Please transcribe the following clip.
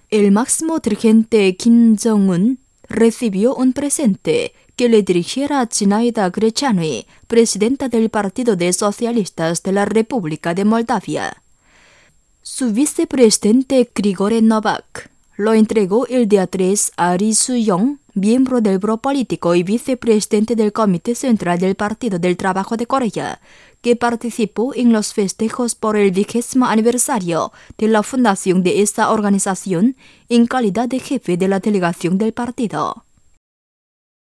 El máximo dirigente Kim Jong-un recibió un presente que le dirigiera Zinaida Grechany, presidenta del Partido de Socialistas de la República de Moldavia. Su vicepresidente Grigori Novak lo entregó el día 3 a Ri Su-yong, miembro del Grupo Político y vicepresidente del Comité Central del Partido del Trabajo de Corea, que participó en los festejos por el 20º aniversario de la fundación de esta organización en calidad de jefe de la delegación del partido.